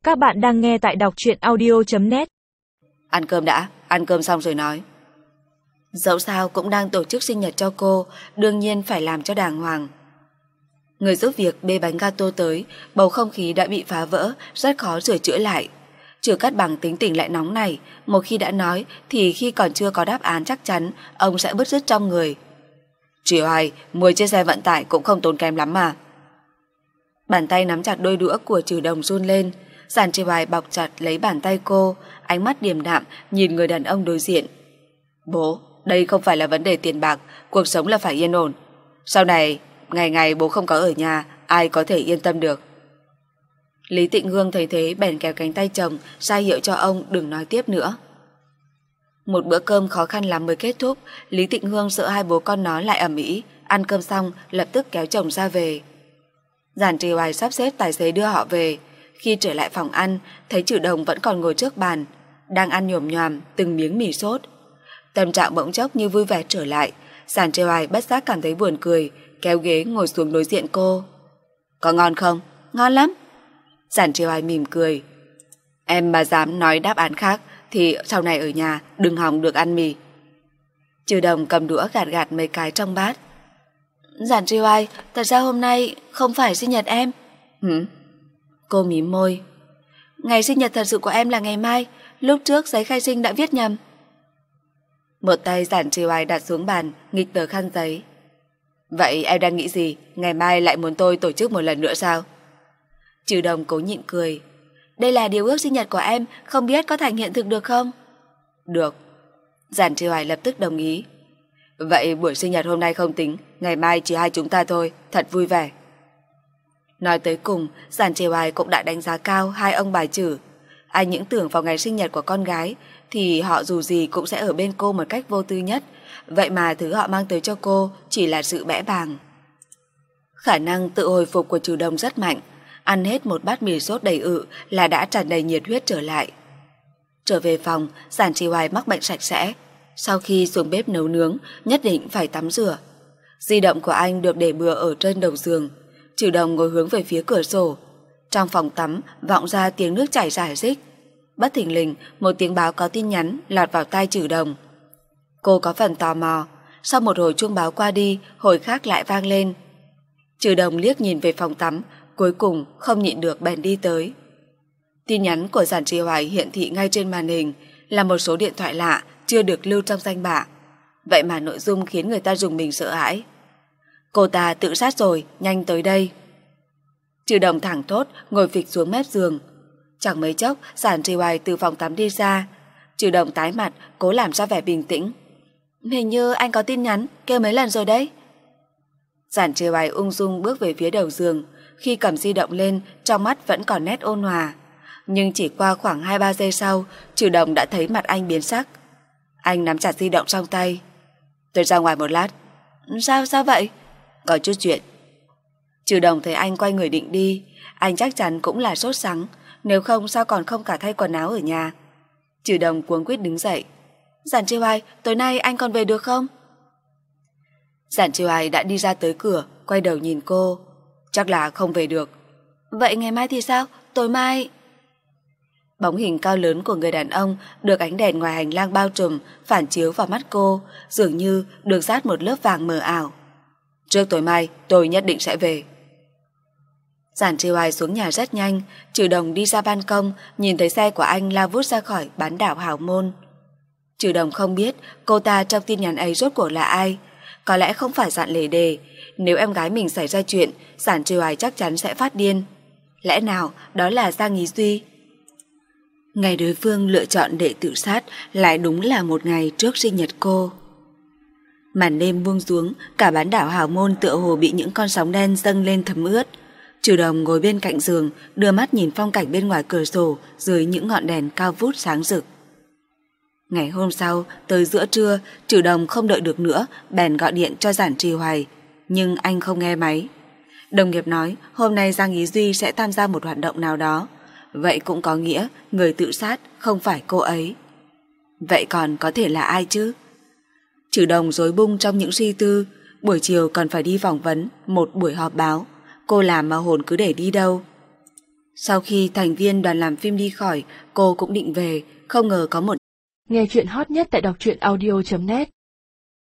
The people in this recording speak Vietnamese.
Các bạn đang nghe tại đọc truyện audio.net. Ăn cơm đã, ăn cơm xong rồi nói. Dẫu sao cũng đang tổ chức sinh nhật cho cô, đương nhiên phải làm cho đàng hoàng. Người giúp việc bê bánh gato tới, bầu không khí đã bị phá vỡ, rất khó sửa chữa lại. Trừ Cát Bằng tính tình lại nóng này, một khi đã nói thì khi còn chưa có đáp án chắc chắn, ông sẽ bứt rứt trong người. Chị Hoài, 10 chiếc xe vận tải cũng không tốn kém lắm mà. Bàn tay nắm chặt đôi đũa của Trừ Đồng run lên. Giản Trì Hoài bọc chặt lấy bàn tay cô, ánh mắt điềm đạm nhìn người đàn ông đối diện. Bố, đây không phải là vấn đề tiền bạc, cuộc sống là phải yên ổn. Sau này, ngày ngày bố không có ở nhà, ai có thể yên tâm được. Lý Tịnh Hương thấy thế bèn kéo cánh tay chồng, ra hiệu cho ông đừng nói tiếp nữa. Một bữa cơm khó khăn lắm mới kết thúc, Lý Tịnh Hương sợ hai bố con nó lại ầm ĩ, ăn cơm xong lập tức kéo chồng ra về. Giản Trì Hoài sắp xếp tài xế đưa họ về. Khi trở lại phòng ăn, thấy Trừ Đồng vẫn còn ngồi trước bàn, đang ăn nhồm nhoàm từng miếng mì sốt. Tâm trạng bỗng chốc như vui vẻ trở lại. Giản Trì Hoài bất giác cảm thấy buồn cười, kéo ghế ngồi xuống đối diện cô. Có ngon không? Ngon lắm. Giản Trì Hoài mỉm cười. Em mà dám nói đáp án khác thì sau này ở nhà đừng hòng được ăn mì. Trừ Đồng cầm đũa gạt gạt mấy cái trong bát. Giản Trì Hoài, thật ra hôm nay không phải sinh nhật em. Cô mím môi. Ngày sinh nhật thật sự của em là ngày mai, lúc trước giấy khai sinh đã viết nhầm. Một tay Giản Trì Hoài đặt xuống bàn, nghịch tờ khăn giấy. Vậy em đang nghĩ gì? Ngày mai lại muốn tôi tổ chức một lần nữa sao? Trừ Đồng cố nhịn cười. Đây là điều ước sinh nhật của em, không biết có thành hiện thực được không? Được. Giản Trì Hoài lập tức đồng ý. Vậy buổi sinh nhật hôm nay không tính, ngày mai chỉ hai chúng ta thôi, thật vui vẻ. Nói tới cùng, Giản Trì Hoài cũng đã đánh giá cao hai ông bà Trừ. Ai những tưởng vào ngày sinh nhật của con gái thì họ dù gì cũng sẽ ở bên cô một cách vô tư nhất. Vậy mà thứ họ mang tới cho cô chỉ là sự bẽ bàng. Khả năng tự hồi phục của Trừ Đồng rất mạnh. Ăn hết một bát mì sốt đầy ự là đã tràn đầy nhiệt huyết trở lại. Trở về phòng, Giản Trì Hoài mắc bệnh sạch sẽ. Sau khi xuống bếp nấu nướng, nhất định phải tắm rửa. Di động của anh được để bừa ở trên đầu giường. Trừ Đồng ngồi hướng về phía cửa sổ. Trong phòng tắm vọng ra tiếng nước chảy rải rích. Bất thình lình, một tiếng báo có tin nhắn lọt vào tai Trừ Đồng. Cô có phần tò mò. Sau một hồi chuông báo qua đi, hồi khác lại vang lên. Trừ Đồng liếc nhìn về phòng tắm, cuối cùng không nhịn được bèn đi tới. Tin nhắn của Giản Trì Hoài hiện thị ngay trên màn hình, là một số điện thoại lạ chưa được lưu trong danh bạ. Vậy mà nội dung khiến người ta rùng mình sợ hãi. Cô ta tự sát rồi, nhanh tới đây. Trừ Đồng thẳng thốt ngồi phịch xuống mép giường. Chẳng mấy chốc Giản Trì Hoài từ phòng tắm đi ra. Trừ Đồng tái mặt, cố làm ra vẻ bình tĩnh. Hình như anh có tin nhắn kêu mấy lần rồi đấy. Giản Trì Hoài ung dung bước về phía đầu giường. Khi cầm di động lên, trong mắt vẫn còn nét ôn hòa. Nhưng chỉ qua khoảng 2-3 giây sau, Trừ Đồng đã thấy mặt anh biến sắc. Anh nắm chặt di động trong tay. Tôi ra ngoài một lát. Sao vậy? Có chút chuyện. Trừ Đồng thấy anh quay người định đi. Anh chắc chắn cũng là sốt sắng, nếu không sao còn không cả thay quần áo ở nhà. Trừ Đồng cuống quýt đứng dậy. Giản Trì Hoài, tối nay anh còn về được không? Giản Trì Hoài đã đi ra tới cửa, quay đầu nhìn cô. Chắc là không về được. Vậy ngày mai thì sao? Tối mai... Bóng hình cao lớn của người đàn ông được ánh đèn ngoài hành lang bao trùm phản chiếu vào mắt cô, dường như được dát một lớp vàng mờ ảo. Trước tối mai tôi nhất định sẽ về. Giản Trì Hoài xuống nhà rất nhanh. Trừ Đồng đi ra ban công, nhìn thấy xe của anh lao vút ra khỏi bán đảo Hào Môn. Trừ Đồng không biết cô ta trong tin nhắn ấy rốt cuộc là ai. Có lẽ không phải Giản Lề Đề. Nếu em gái mình xảy ra chuyện, Giản Trì Hoài chắc chắn sẽ phát điên. Lẽ nào đó là Giang Ý Duy? Ngày đối phương lựa chọn để tự sát lại đúng là một ngày trước sinh nhật cô. Màn đêm buông xuống, cả bán đảo Hào Môn tựa hồ bị những con sóng đen dâng lên thấm ướt. Trừ Đồng ngồi bên cạnh giường, đưa mắt nhìn phong cảnh bên ngoài cửa sổ dưới những ngọn đèn cao vút sáng rực. Ngày hôm sau, tới giữa trưa, Trừ Đồng không đợi được nữa, bèn gọi điện cho Giản Trì Hoài, nhưng anh không nghe máy. Đồng nghiệp nói hôm nay Giang Ý Duy sẽ tham gia một hoạt động nào đó. Vậy cũng có nghĩa người tự sát không phải cô ấy. Vậy còn có thể là ai chứ? Trừ Đồng rối bung trong những suy tư. Buổi chiều còn phải đi phỏng vấn một buổi họp báo. Cô làm mà hồn cứ để đi đâu. Sau khi thành viên đoàn làm phim đi khỏi, cô cũng định về, không ngờ có một... Nghe chuyện hot nhất tại đọc truyện audio.net